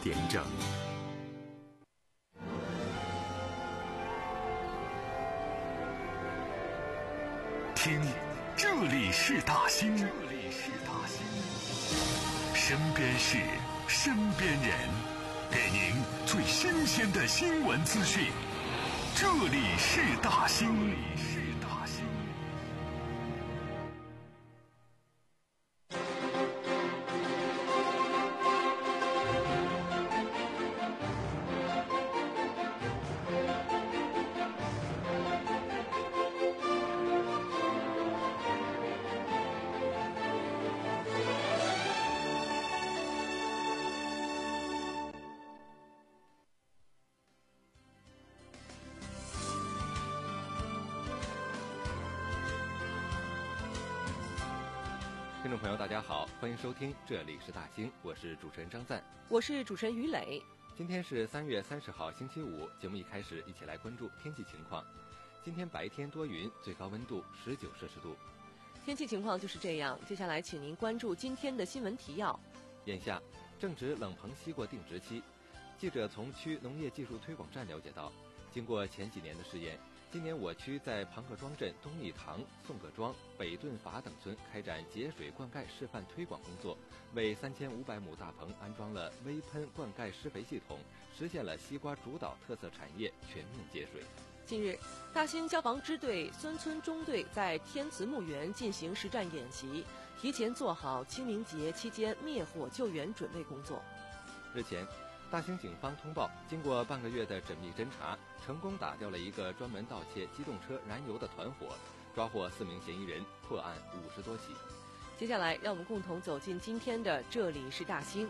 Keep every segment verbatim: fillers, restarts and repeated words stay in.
点整。听，这里是大兴，这里是大兴，身边事，身边人，给您最新鲜的新闻资讯。这里是大兴，这里是大兴。 听众朋友大家好，欢迎收听这里是大兴，我是主持人张赞， 我是主持人于磊。 今天是三月三十号星期五，节目一开始一起来关注天气情况。今天白天多云，最高温度十九摄氏度。 天气情况就是这样，接下来请您关注今天的新闻提要。 眼下正值冷棚西瓜定植期，记者从区农业技术推广站了解到，经过前几年的试验，今年我区在庞各庄镇东义堂、宋各庄、北顿法等村开展节水灌溉示范推广工作，为三千五百亩大棚安装了微喷灌溉施肥系统，实现了西瓜主导特色产业全面节水。 近日，大兴消防支队孙村中队在天慈墓园进行实战演习，提前做好清明节期间灭火救援准备工作。 日前，大兴警方通报，经过半个月的缜密侦查，成功打掉了一个专门盗窃机动车燃油的团伙，抓获四名嫌疑人，破案五十多起。 接下来，让我们共同走进今天的这里是大兴。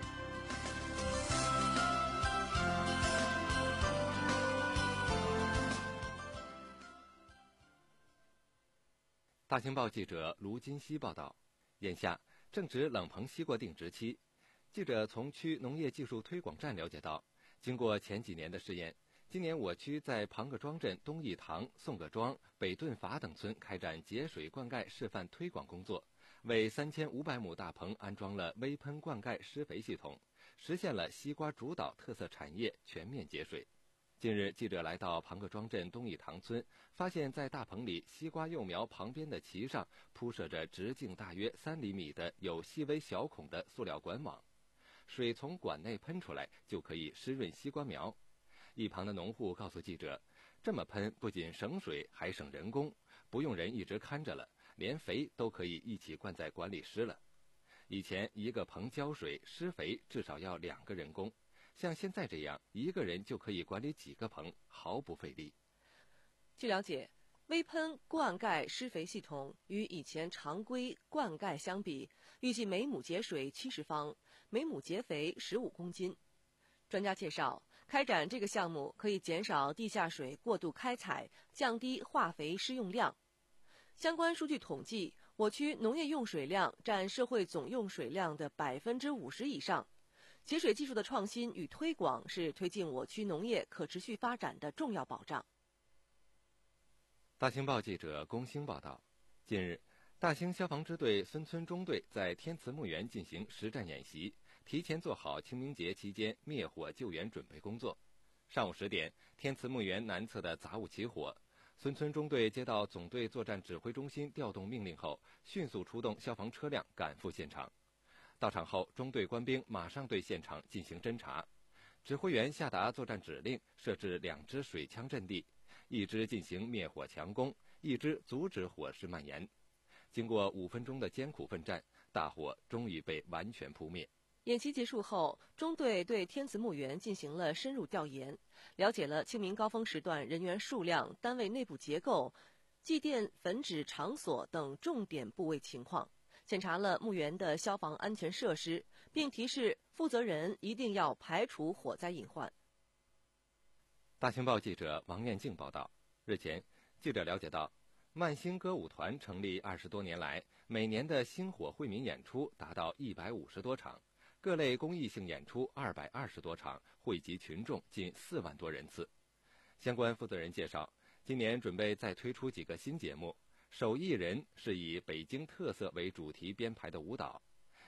大兴报记者卢金熙报道，眼下正值冷棚西瓜定植期。记者从区农业技术推广站了解到，经过前几年的试验，今年我区在庞各庄镇东义堂、宋各庄、北顿法等村开展节水灌溉示范推广工作，为三千五百亩大棚安装了微喷灌溉施肥系统，实现了西瓜主导特色产业全面节水。近日，记者来到庞各庄镇东义堂村，发现在大棚里西瓜幼苗旁边的畦上铺设着直径大约三厘米的有细微小孔的塑料管网，水从管内喷出来就可以湿润西瓜苗。一旁的农户告诉记者，这么喷不仅省水还省人工，不用人一直看着了，连肥都可以一起灌在管里施了。以前一个棚浇水施肥至少要两个人工，像现在这样一个人就可以管理几个棚，毫不费力。 据了解，微喷灌溉施肥系统与以前常规灌溉相比，预计每亩节水七十方，每亩节肥十五公斤。专家介绍，开展这个项目可以减少地下水过度开采，降低化肥施用量。相关数据统计，我区农业用水量占社会总用水量的百分之五十以上。节水技术的创新与推广是推进我区农业可持续发展的重要保障。 大兴报记者龚兴报道，近日，大兴消防支队孙村中队在天慈墓园进行实战演习，提前做好清明节期间灭火救援准备工作。上午十点，天慈墓园南侧的杂物起火，孙村中队接到总队作战指挥中心调动命令后，迅速出动消防车辆赶赴现场。到场后，中队官兵马上对现场进行侦查。指挥员下达作战指令，设置两支水枪阵地，一支进行灭火强攻，一支阻止火势蔓延。经过五分钟的艰苦奋战，大火终于被完全扑灭。 演习结束后，中队对天慈墓园进行了深入调研，了解了清明高峰时段人员数量、单位内部结构、祭奠焚纸场所等重点部位情况，检查了墓园的消防安全设施，并提示负责人一定要排除火灾隐患。 大兴报记者王艳静报道，日前，记者了解到，曼星歌舞团成立二十多年来，每年的星火惠民演出达到一百五十多场，各类公益性演出二百二十多场，惠及群众近四万多人次。相关负责人介绍，今年准备再推出几个新节目，手艺人是以北京特色为主题编排的舞蹈，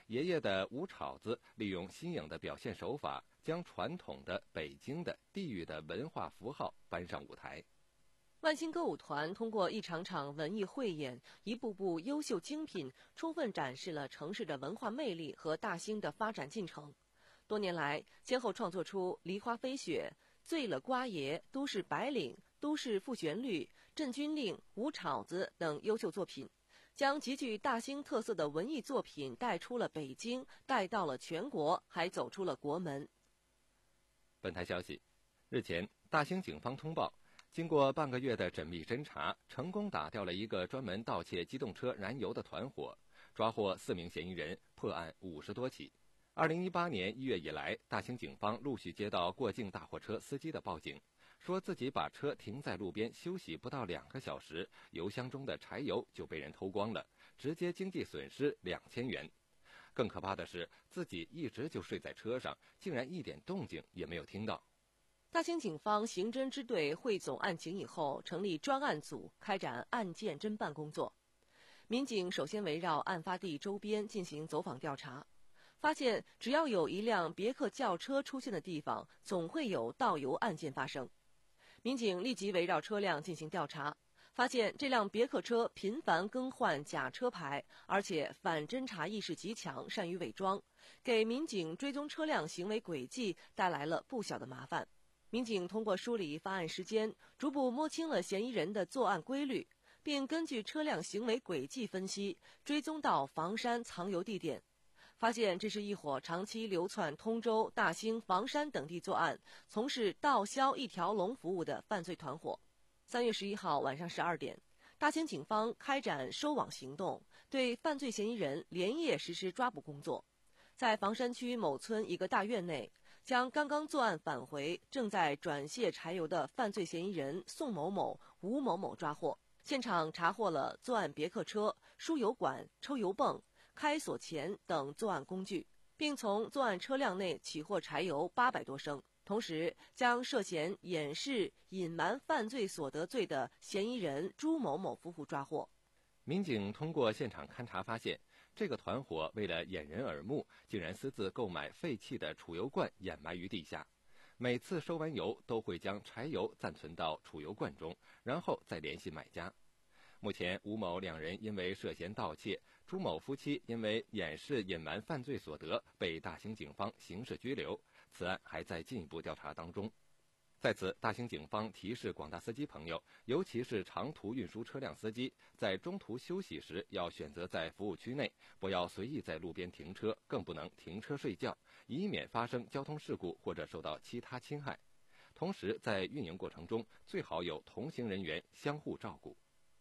爷爷的吴炒子利用新颖的表现手法，将传统的北京的地域的文化符号搬上舞台。 万兴歌舞团通过一场场文艺汇演，一部部优秀精品，充分展示了城市的文化魅力和大兴的发展进程。多年来，先后创作出《梨花飞雪》《醉了瓜爷》《都市白领》《都市副旋律》《镇军令》《吴炒子》等优秀作品，将极具大兴特色的文艺作品带出了北京，带到了全国，还走出了国门。 本台消息，日前，大兴警方通报，经过半个月的缜密侦查，成功打掉了一个专门盗窃机动车燃油的团伙，抓获四名嫌疑人，破案五十多起。二零一八年一月以来，大兴警方陆续接到过境大货车司机的报警，说自己把车停在路边休息不到两个小时，油箱中的柴油就被人偷光了，直接经济损失两千元。更可怕的是，自己一直就睡在车上，竟然一点动静也没有听到。 大兴警方刑侦支队汇总案情以后，成立专案组，开展案件侦办工作。民警首先围绕案发地周边进行走访调查，发现只要有一辆别克轿车出现的地方，总会有盗油案件发生。民警立即围绕车辆进行调查，发现这辆别克车频繁更换假车牌，而且反侦查意识极强，善于伪装，给民警追踪车辆行为轨迹带来了不小的麻烦。民警通过梳理发案时间，逐步摸清了嫌疑人的作案规律，并根据车辆行为轨迹分析，追踪到房山藏油地点，发现这是一伙长期流窜通州、大兴、房山等地作案，从事盗销一条龙服务的犯罪团伙。三月十一号晚上十二点，大兴警方开展收网行动，对犯罪嫌疑人连夜实施抓捕工作。在房山区某村一个大院内，将刚刚作案返回、正在转卸柴油的犯罪嫌疑人宋某某、吴某某抓获。现场查获了作案别克车、输油管、抽油泵、开锁钳等作案工具，并从作案车辆内起获柴油八百多升。同时，将涉嫌掩饰、隐瞒犯罪所得罪的嫌疑人朱某某夫妇抓获。 民警通过现场勘查发现，这个团伙为了掩人耳目，竟然私自购买废弃的储油罐掩埋于地下。每次收完油，都会将柴油暂存到储油罐中，然后再联系买家。目前，吴某两人因为涉嫌盗窃，朱某夫妻因为掩饰隐瞒犯罪所得，被大兴警方刑事拘留。此案还在进一步调查当中。在此，大兴警方提示广大司机朋友，尤其是长途运输车辆司机，在中途休息时要选择在服务区内，不要随意在路边停车，更不能停车睡觉，以免发生交通事故或者受到其他侵害。同时，在运营过程中，最好有同行人员相互照顾。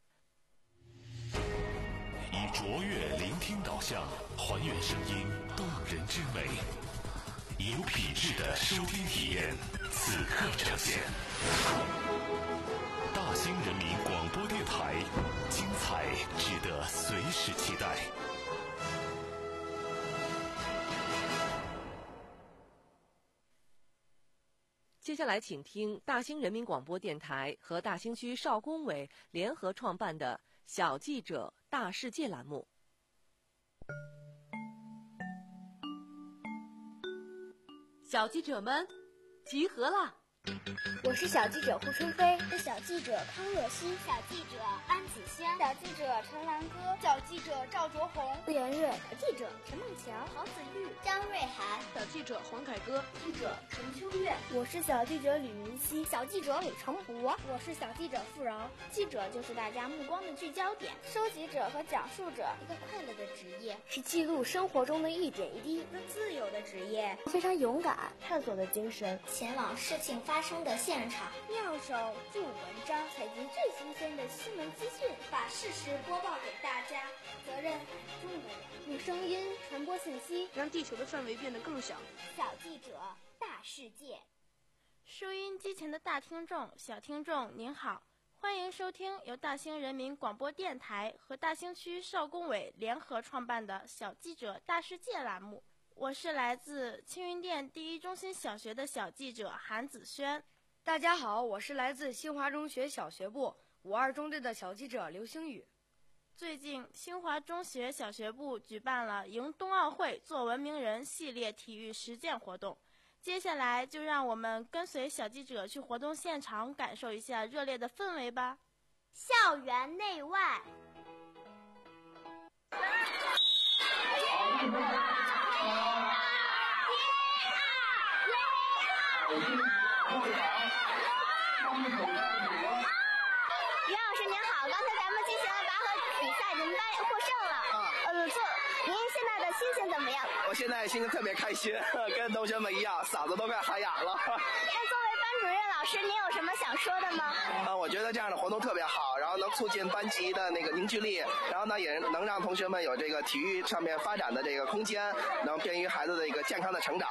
以卓越聆听导向，还原声音动人之美，有品质的收听体验，此刻呈现。大兴人民广播电台，精彩值得随时期待。 接下来请听大兴人民广播电台和大兴区少工委联合创办的小记者大世界栏目。小记者们集合啦！ 我是小记者胡春飞，是小记者康若曦，小记者安子轩，小记者陈兰歌，小记者赵卓宏，顾元瑞，小记者陈梦乔，郝子玉，张瑞涵， 小记者黄凯歌， 记者陈秋月。 我是小记者吕明熙， 小记者李成博，我是小记者付饶。记者就是大家目光的聚焦点，收集者和讲述者，一个快乐的职业， 是记录生活中的一点一滴， 一个自由的职业， 非常勇敢、探索的精神， 前往事情发生的现场，妙手著文章，采集最新鲜的新闻资讯，把事实播报给大家。责任很重的人， 用声音传播信息， 让地球的范围变得更小。 小记者大世界。 收音机前的大听众、小听众您好，欢迎收听由大兴人民广播电台和大兴区少工委联合创办的小记者大世界栏目。我是来自青云店第一中心小学的小记者韩子轩。 大家好，我是来自新华中学小学部五二中队的小记者刘星宇。 最近，新华中学小学部举办了迎冬奥会做文明人系列体育实践活动。接下来就让我们跟随小记者去活动现场，感受一下热烈的氛围吧。 校园内外。 于老师您好，刚才咱们进行了拔河比赛，你们班获胜了。 啊， 呃，做您现在的心情怎么样？ 我现在心情特别开心，跟同学们一样，嗓子都快喊哑了。 那作为班主任老师，您有什么想说的吗？ 啊，我觉得这样的活动特别好，然后能促进班级的那个凝聚力，然后呢也能让同学们有这个体育上面发展的这个空间，能便于孩子的一个健康的成长。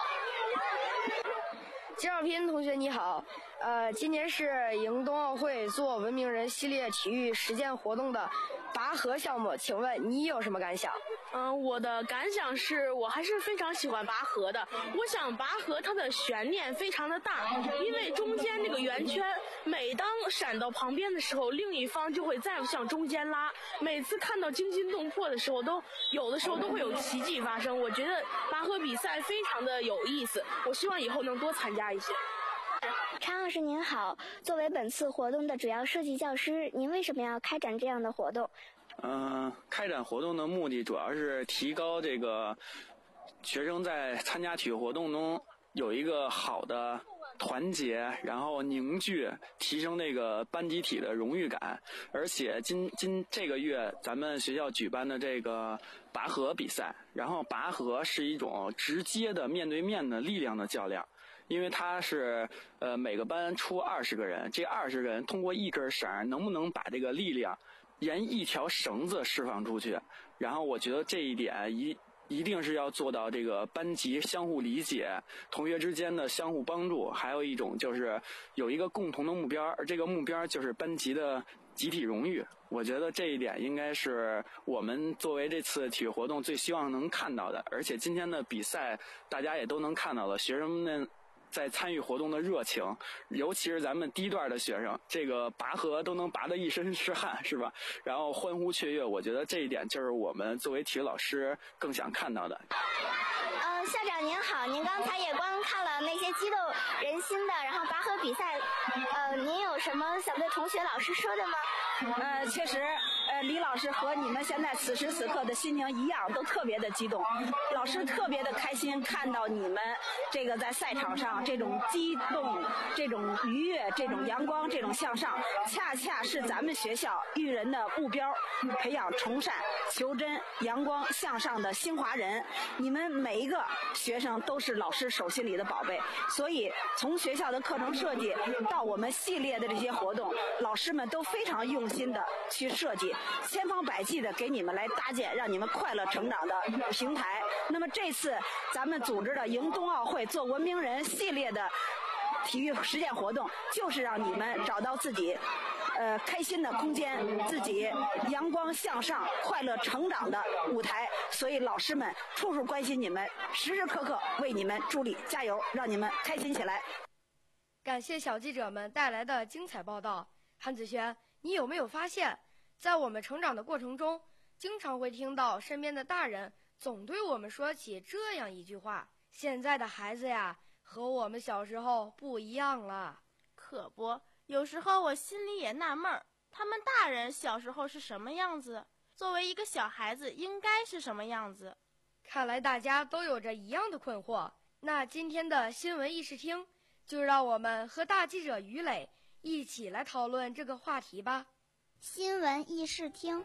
金少斌同学你好，呃，今年是迎冬奥会做文明人系列体育实践活动的拔河项目，请问你有什么感想？ 嗯，我的感想是我还是非常喜欢拔河的。我想拔河它的悬念非常的大，因为中间这个圆圈，每当闪到旁边的时候，另一方就会再向中间拉。每次看到惊心动魄的时候，都有的时候都会有奇迹发生。我觉得拔河比赛非常的有意思，我希望以后能多参加一些。 常老师您好，作为本次活动的主要设计教师，您为什么要开展这样的活动？ 嗯、呃，开展活动的目的主要是提高这个学生在参加体育活动中有一个好的团结，然后凝聚，提升这个班集体的荣誉感。而且今今这个月咱们学校举办的这个拔河比赛，然后拔河是一种直接的面对面的力量的较量。因为它是呃每个班出二十个人，这二十个人通过一根绳能不能把这个力量沿一条绳子释放出去，然后我觉得这一点一一定是要做到这个班级相互理解，同学之间的相互帮助，还有一种就是有一个共同的目标，而这个目标就是班级的集体荣誉。我觉得这一点应该是我们作为这次体育活动最希望能看到的。而且今天的比赛大家也都能看到了，学生们在参与活动的热情，尤其是咱们低段的学生，这个拔河都能拔得一身是汗，是吧？然后欢呼雀跃，我觉得这一点就是我们作为体育老师更想看到的。 呃，校长您好，您刚才也观看了那些激动人心的，然后拔河比赛，呃，您有什么想对同学老师说的吗？ 呃，确实，呃，李老师和你们现在此时此刻的心情一样，都特别的激动。老师特别的开心，看到你们这个在赛场上这种激动、这种愉悦、这种阳光、这种向上，恰恰是咱们学校育人的目标，培养崇善、求真、阳光向上的新华人。你们每一个学生都是老师手心里的宝贝，所以从学校的课程设计到我们系列的这些活动，老师们都非常用心的去设计，千方百计的给你们来搭建让你们快乐成长的平台。那么这次咱们组织的迎冬奥会做文明人系列的体育实践活动，就是让你们找到自己呃开心的空间，自己阳光向上、快乐成长的舞台。所以老师们处处关心你们，时时刻刻为你们助力，加油，让你们开心起来。 感谢小记者们带来的精彩报道。韩子轩，你有没有发现，在我们成长的过程中，经常会听到身边的大人总对我们说起这样一句话：现在的孩子呀，和我们小时候不一样了。 可不，有时候我心里也纳闷儿，他们大人小时候是什么样子，作为一个小孩子应该是什么样子。 看来大家都有着一样的困惑。那今天的新闻议事厅，就让我们和大记者于磊一起来讨论这个话题吧。 新闻议事厅，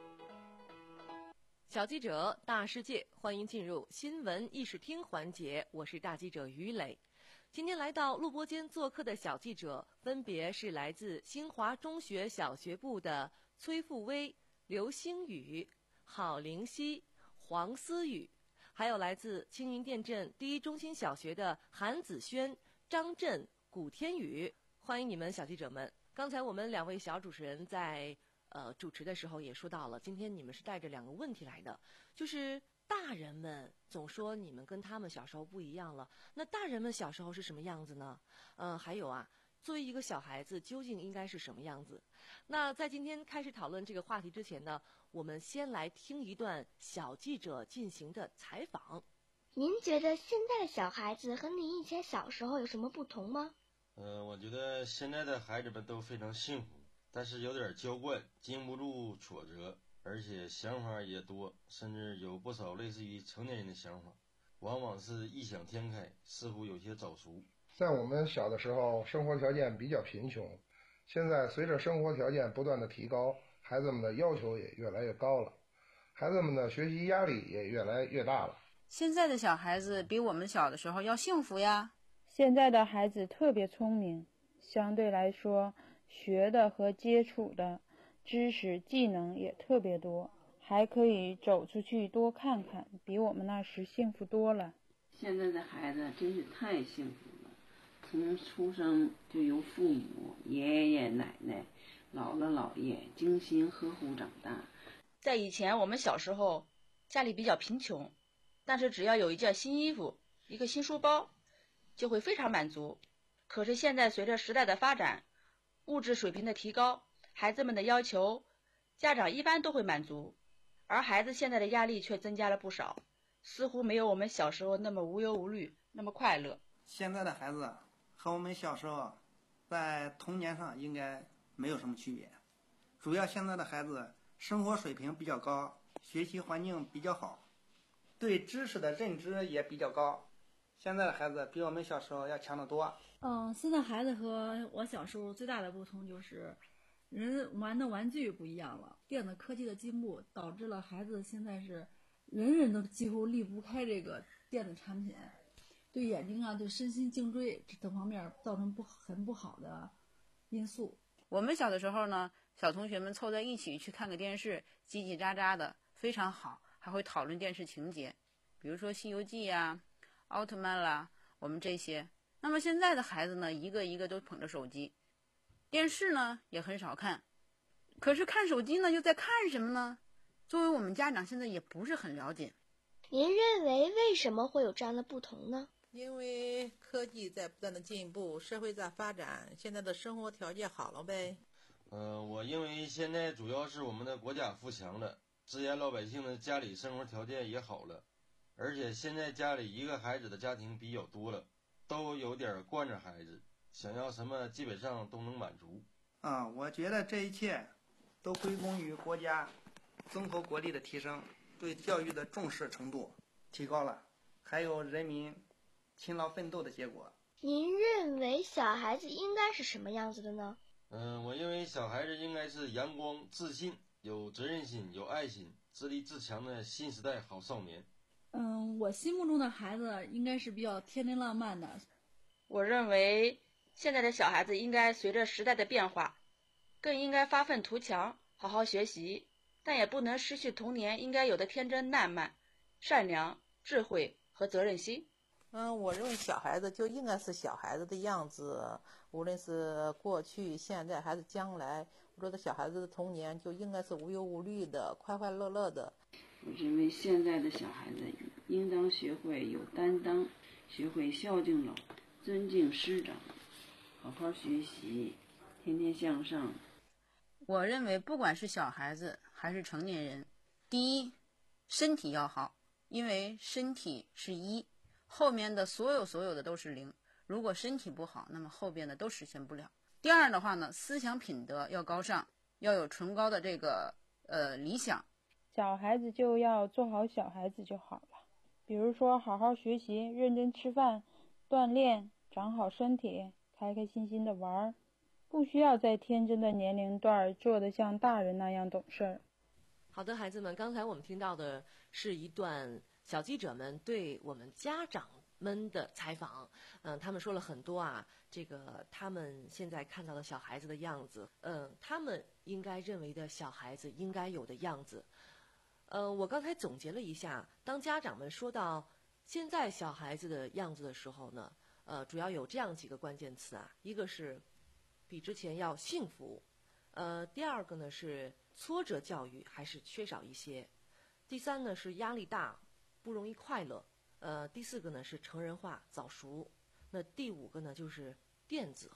小记者大世界，欢迎进入新闻议事厅环节，我是大记者于磊。今天来到录播间做客的小记者分别是来自新华中学小学部的崔富威、刘星宇、郝灵溪、黄思雨，还有来自青云店镇第一中心小学的韩子轩、张震、古天宇。欢迎你们小记者们。刚才我们两位小主持人在呃主持的时候也说到了，今天你们是带着两个问题来的，就是大人们总说你们跟他们小时候不一样了，那大人们小时候是什么样子呢？呃，还有啊， 作为一个小孩子究竟应该是什么样子？那在今天开始讨论这个话题之前呢，我们先来听一段小记者进行的采访。 您觉得现在的小孩子和您以前小时候有什么不同吗？ 呃，我觉得现在的孩子们都非常幸福，但是有点娇惯，经不住挫折，而且想法也多，甚至有不少类似于成年人的想法，往往是异想天开，似乎有些早熟。 在我们小的时候，生活条件比较贫穷，现在随着生活条件不断的提高，孩子们的要求也越来越高了，孩子们的学习压力也越来越大了。 现在的小孩子比我们小的时候要幸福呀。 现在的孩子特别聪明，相对来说学的和接触的知识技能也特别多，还可以走出去多看看，比我们那时幸福多了。 现在的孩子真是太幸福了，从出生就由父母、爷爷奶奶、姥姥姥爷精心呵护长大。 在以前我们小时候家里比较贫穷，但是只要有一件新衣服、一个新书包就会非常满足。可是现在随着时代的发展，物质水平的提高，孩子们的要求家长一般都会满足，而孩子现在的压力却增加了不少，似乎没有我们小时候那么无忧无虑，那么快乐。 现在的孩子和我们小时候在童年上应该没有什么区别，主要现在的孩子生活水平比较高，学习环境比较好，对知识的认知也比较高。现在的孩子比我们小时候要强得多。 嗯，现在孩子和我小时候最大的不同就是人玩的玩具不一样了，电子科技的进步导致了孩子现在是人人都几乎离不开这个电子产品，对眼睛啊、对身心颈椎等方面造成不很不好的因素。 我们小的时候呢，小同学们凑在一起去看个电视，叽叽喳喳的非常好，还会讨论电视情节，比如说《西游记》呀、奥特曼啦，我们这些。那么现在的孩子呢，一个一个都捧着手机，电视呢也很少看，可是看手机呢又在看什么呢？作为我们家长现在也不是很了解。 您认为为什么会有这样的不同呢？ 因为科技在不断的进步，社会在发展，现在的生活条件好了呗。 嗯、呃，我认为现在主要是我们的国家富强了，自然老百姓的家里生活条件也好了，而且现在家里一个孩子的家庭比较多了，都有点惯着孩子，想要什么基本上都能满足。 啊，我觉得这一切都归功于国家综合国力的提升，对教育的重视程度提高了，还有人民勤劳奋斗的结果。 您认为小孩子应该是什么样子的呢？ 嗯，我认为小孩子应该是阳光、自信、有责任心、有爱心、自立自强的新时代好少年。 嗯，我心目中的孩子应该是比较天真浪漫的。 我认为现在的小孩子应该随着时代的变化，更应该发愤图强，好好学习，但也不能失去童年应该有的天真烂漫、善良、智慧和责任心。 嗯，我认为小孩子就应该是小孩子的样子，无论是过去、现在还是将来，我觉得小孩子的童年就应该是无忧无虑的、快快乐乐的。 我认为现在的小孩子应当学会有担当，学会孝敬老，尊敬师长，好好学习，天天向上。 我认为不管是小孩子还是成年人，第一，身体要好，因为身体是一，后面的所有所有的都是零。如果身体不好，那么后边的都实现不了。第二的话呢，思想品德要高尚，要有崇高的这个呃理想。 小孩子就要做好小孩子就好了，比如说好好学习，认真吃饭，锻炼，长好身体，开开心心的玩，不需要在天真的年龄段做得像大人那样懂事儿。 好的，孩子们，刚才我们听到的是一段小记者们对我们家长们的采访。嗯，他们说了很多啊，这个他们现在看到的小孩子的样子，嗯，他们应该认为的小孩子应该有的样子。呃，我刚才总结了一下，当家长们说到现在小孩子的样子的时候呢，呃，主要有这样几个关键词啊，一个是比之前要幸福，呃，第二个呢是挫折教育还是缺少一些，第三呢是压力大，不容易快乐，呃，第四个呢是成人化早熟，那第五个呢就是电子化。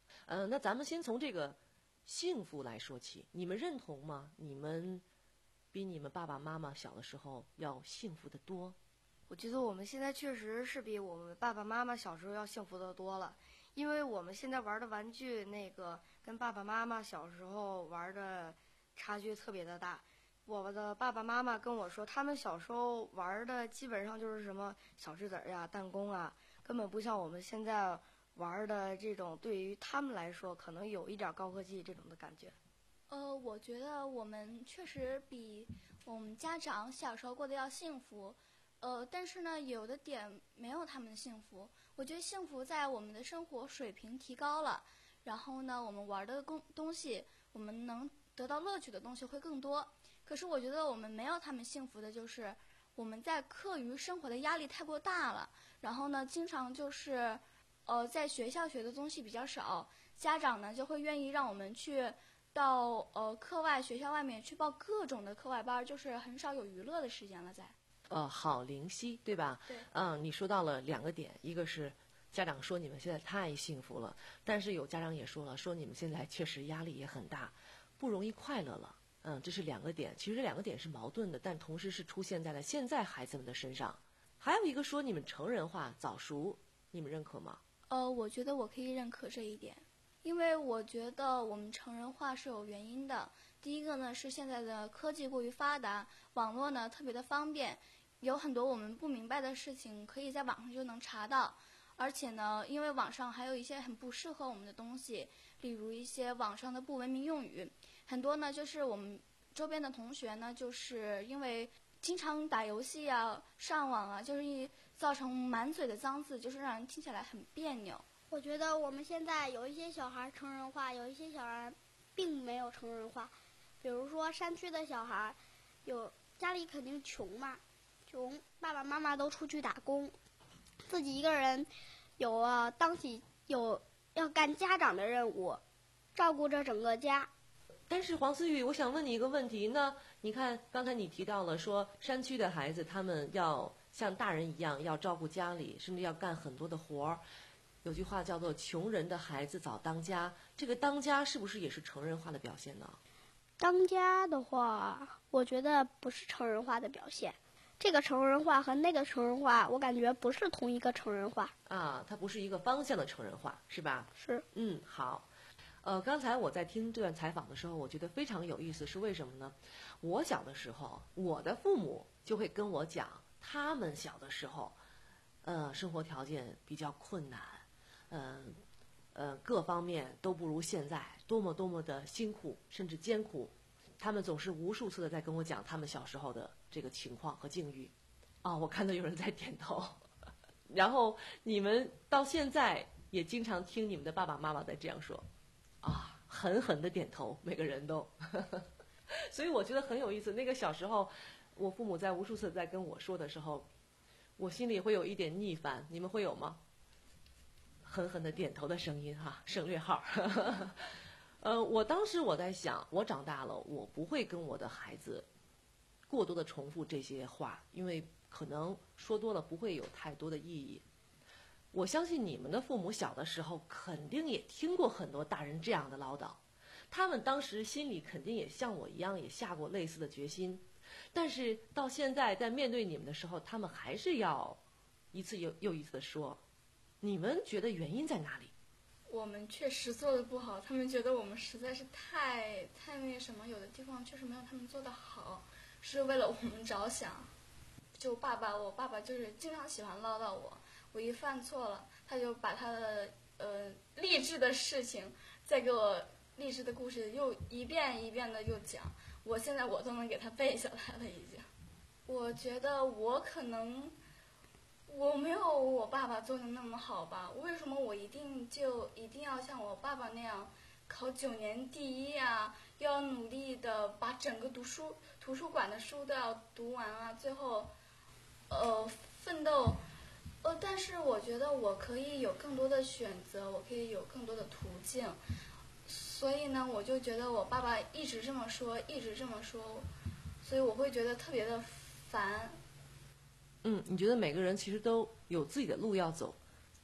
呃，那咱们先从这个幸福来说起，你们认同吗？你们比你们爸爸妈妈小的时候要幸福得多？ 我觉得我们现在确实是比我们爸爸妈妈小时候要幸福得多了，因为我们现在玩的玩具那个跟爸爸妈妈小时候玩的差距特别的大。我的爸爸妈妈跟我说，他们小时候玩的基本上就是什么小石子儿呀、弹弓啊，根本不像我们现在玩的这种，对于他们来说可能有一点高科技这种的感觉。 呃，我觉得我们确实比我们家长小时候过得要幸福，呃，但是呢，有的点没有他们的幸福。我觉得幸福在我们的生活水平提高了，然后呢，我们玩的东东西，我们能得到乐趣的东西会更多。可是我觉得我们没有他们幸福的就是我们在课余生活的压力太过大了，然后呢，经常就是呃在学校学的东西比较少，家长呢就会愿意让我们去到呃课外学校外面去报各种的课外班，就是很少有娱乐的时间了在。 呃，郝灵溪，对吧？ 对。 嗯，你说到了两个点，一个是家长说你们现在太幸福了，但是有家长也说了，说你们现在确实压力也很大，不容易快乐了。嗯，这是两个点，其实这两个点是矛盾的，但同时是出现在了现在孩子们的身上。还有一个说你们成人化早熟，你们认可吗？ 呃，我觉得我可以认可这一点，因为我觉得我们成人化是有原因的。第一个呢是现在的科技过于发达，网络呢特别的方便，有很多我们不明白的事情可以在网上就能查到。而且呢，因为网上还有一些很不适合我们的东西，例如一些网上的不文明用语，很多呢就是我们周边的同学呢，就是因为经常打游戏啊、上网啊，就是一造成满嘴的脏字，就是让人听起来很别扭。 我觉得我们现在有一些小孩成人化，有一些小孩并没有成人化。比如说山区的小孩，有家里肯定穷嘛，穷，爸爸妈妈都出去打工，自己一个人有了当起有要干家长的任务，照顾着整个家。 但是黄思雨，我想问你一个问题，那你看刚才你提到了说山区的孩子他们要像大人一样要照顾家里，甚至要干很多的活儿。有句话叫做穷人的孩子早当家，这个当家是不是也是成人化的表现呢？ 当家的话，我觉得不是成人化的表现。这个成人化和那个成人化，我感觉不是同一个成人化啊，它不是一个方向的成人化，是吧？ 是。 嗯，好。呃，刚才我在听这段采访的时候，我觉得非常有意思，是为什么呢？我小的时候，我的父母就会跟我讲，他们小的时候，呃，生活条件比较困难，嗯、呃，呃，各方面都不如现在，多么多么的辛苦，甚至艰苦。他们总是无数次的在跟我讲他们小时候的这个情况和境遇。啊，我看到有人在点头。然后你们到现在也经常听你们的爸爸妈妈在这样说，啊，狠狠的点头，每个人都。所以我觉得很有意思。那个小时候，我父母在无数次在跟我说的时候，我心里会有一点逆反。你们会有吗？狠狠的点头的声音哈，省略号。呃，我当时我在想，我长大了，我不会跟我的孩子过多的重复这些话，因为可能说多了不会有太多的意义。我相信你们的父母小的时候肯定也听过很多大人这样的唠叨，他们当时心里肯定也像我一样也下过类似的决心，但是到现在在面对你们的时候，他们还是要一次又又一次的说，你们觉得原因在哪里？ 我们确实做的不好，他们觉得我们实在是太太那什么，有的地方确实没有他们做的好，是为了我们着想。就爸爸，我爸爸就是经常喜欢唠叨我，我一犯错了，他就把他的呃励志的事情再给我励志的故事又一遍一遍的又讲，我现在我都能给他背下来了已经。我觉得我可能我没有我爸爸做的那么好吧，为什么我一定就一定要像我爸爸那样考九年第一啊，要努力的把整个读书图书馆的书都要读完啊，最后呃奋斗呃但是我觉得我可以有更多的选择，我可以有更多的途径，所以呢我就觉得我爸爸一直这么说一直这么说，所以我会觉得特别的烦。 嗯，你觉得每个人其实都有自己的路要走，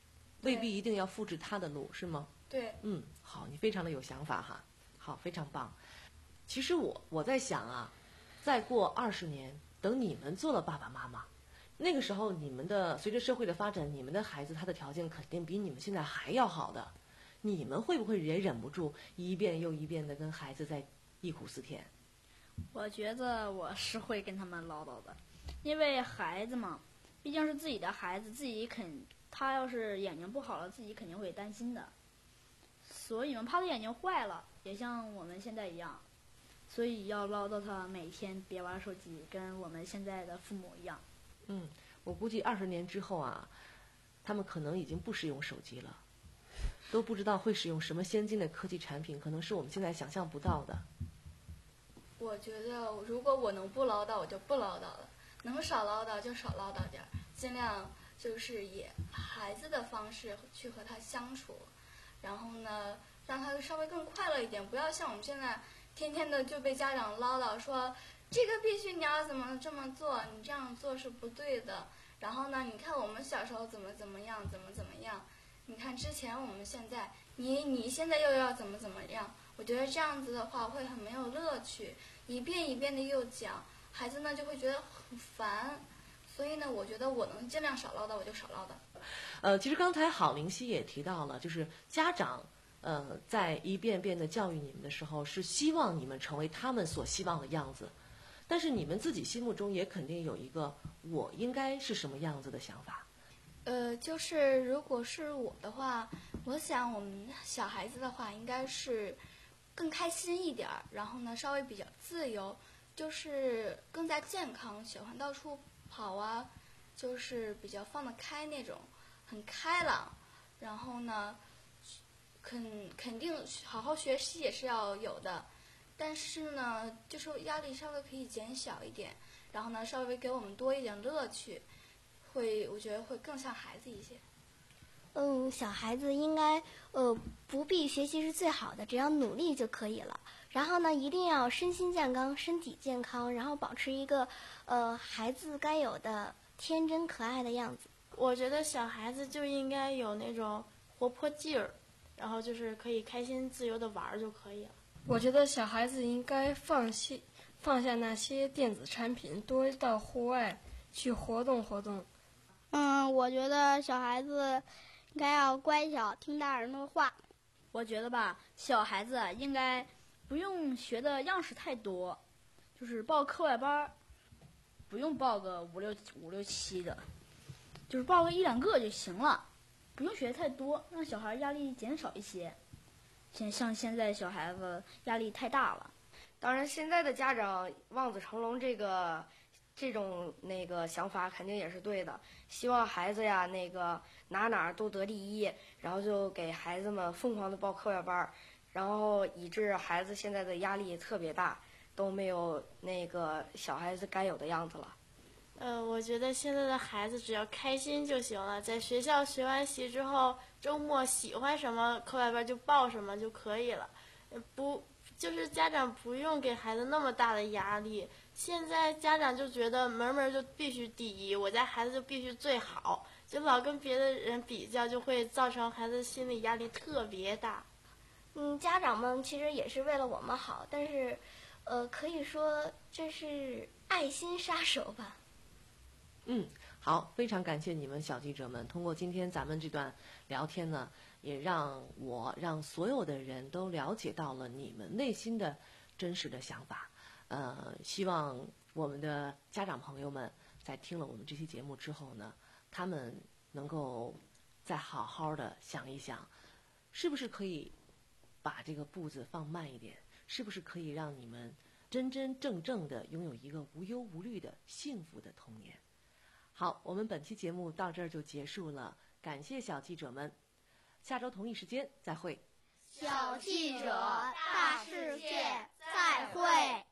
未必一定要复制他的路，是吗？ 对。 嗯，好，你非常的有想法哈，好，非常棒。其实我我在想啊，再过二十年，等你们做了爸爸妈妈，那个时候你们的随着社会的发展，你们的孩子他的条件肯定比你们现在还要好的，你们会不会也忍不住一遍又一遍的跟孩子在忆苦思甜？ 我觉得我是会跟他们唠叨的，因为孩子嘛，毕竟是自己的孩子，自己肯他要是眼睛不好了，自己肯定会担心的，所以嘛，怕他眼睛坏了，也像我们现在一样，所以要唠叨他每天别玩手机，跟我们现在的父母一样。 嗯，我估计二十年之后啊，他们可能已经不使用手机了，都不知道会使用什么先进的科技产品，可能是我们现在想象不到的。 我觉得如果我能不唠叨，我就不唠叨了，能少唠叨就少唠叨点儿，尽量就是以孩子的方式去和他相处，然后呢，让他稍微更快乐一点，不要像我们现在天天的就被家长唠叨说这个必须你要怎么这么做，你这样做是不对的。然后呢，你看我们小时候怎么怎么样，怎么怎么样，你看之前我们现在，你你现在又要怎么怎么样，我觉得这样子的话会很没有乐趣，一遍一遍的又讲，孩子呢就会觉得很烦。所以呢，我觉得我能尽量少唠叨，我就少唠叨。 呃，其实刚才郝灵溪也提到了，就是家长呃在一遍遍的教育你们的时候，是希望你们成为他们所希望的样子，但是你们自己心目中也肯定有一个我应该是什么样子的想法。 呃，就是如果是我的话，我想我们小孩子的话应该是更开心一点儿，然后呢稍微比较自由，就是更加健康，喜欢到处跑啊，就是比较放得开那种，很开朗。然后呢，肯肯定好好学习也是要有的，但是呢，就是压力稍微可以减小一点，然后呢，稍微给我们多一点乐趣，会我觉得会更像孩子一些。 嗯，小孩子应该呃不必学习是最好的，只要努力就可以了。然后呢，一定要身心健康，身体健康，然后保持一个呃孩子该有的天真可爱的样子。 我觉得小孩子就应该有那种活泼劲儿，然后就是可以开心自由的玩就可以了。 我觉得小孩子应该放弃放下那些电子产品，多到户外去活动活动。 嗯，我觉得小孩子应该要乖巧，听大人的话。 我觉得吧，小孩子应该不用学的样式太多，就是报课外班，不用报个五六五六七的，就是报个一两个就行了，不用学太多，让小孩压力减少一些。像像现在小孩子压力太大了。 当然，现在的家长望子成龙这个这种那个想法肯定也是对的，希望孩子呀那个哪哪都得第一，然后就给孩子们疯狂的报课外班，然后以致孩子现在的压力特别大，都没有那个小孩子该有的样子了。 呃，我觉得现在的孩子只要开心就行了，在学校学完习之后，周末喜欢什么课外班就报什么就可以了，不就是家长不用给孩子那么大的压力。现在家长就觉得门门就必须第一，我家孩子就必须最好，就老跟别的人比较，就会造成孩子心理压力特别大。 嗯，家长们其实也是为了我们好，但是，呃，可以说这是爱心杀手吧。 嗯，好，非常感谢你们小记者们，通过今天咱们这段聊天呢，也让我让所有的人都了解到了你们内心的真实的想法。呃，希望我们的家长朋友们在听了我们这期节目之后呢，他们能够再好好的想一想，是不是可以把这个步子放慢一点，是不是可以让你们真真正正的拥有一个无忧无虑的幸福的童年。好，我们本期节目到这儿就结束了，感谢小记者们，下周同一时间再会。 小记者大世界再会。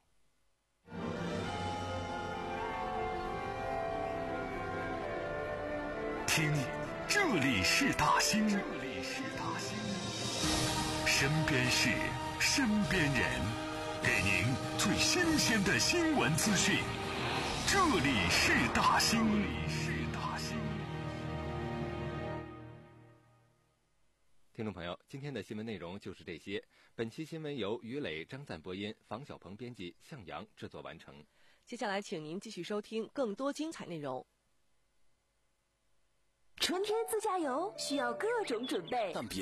听，这里是大兴，这里是大兴，身边事，身边人，给您最新鲜的新闻资讯。这里是大兴。 听众朋友，今天的新闻内容就是这些。本期新闻由于磊、张赞播音，房小鹏编辑，向阳制作完成。 接下来，请您继续收听更多精彩内容。 春天自驾游需要各种准备， 但别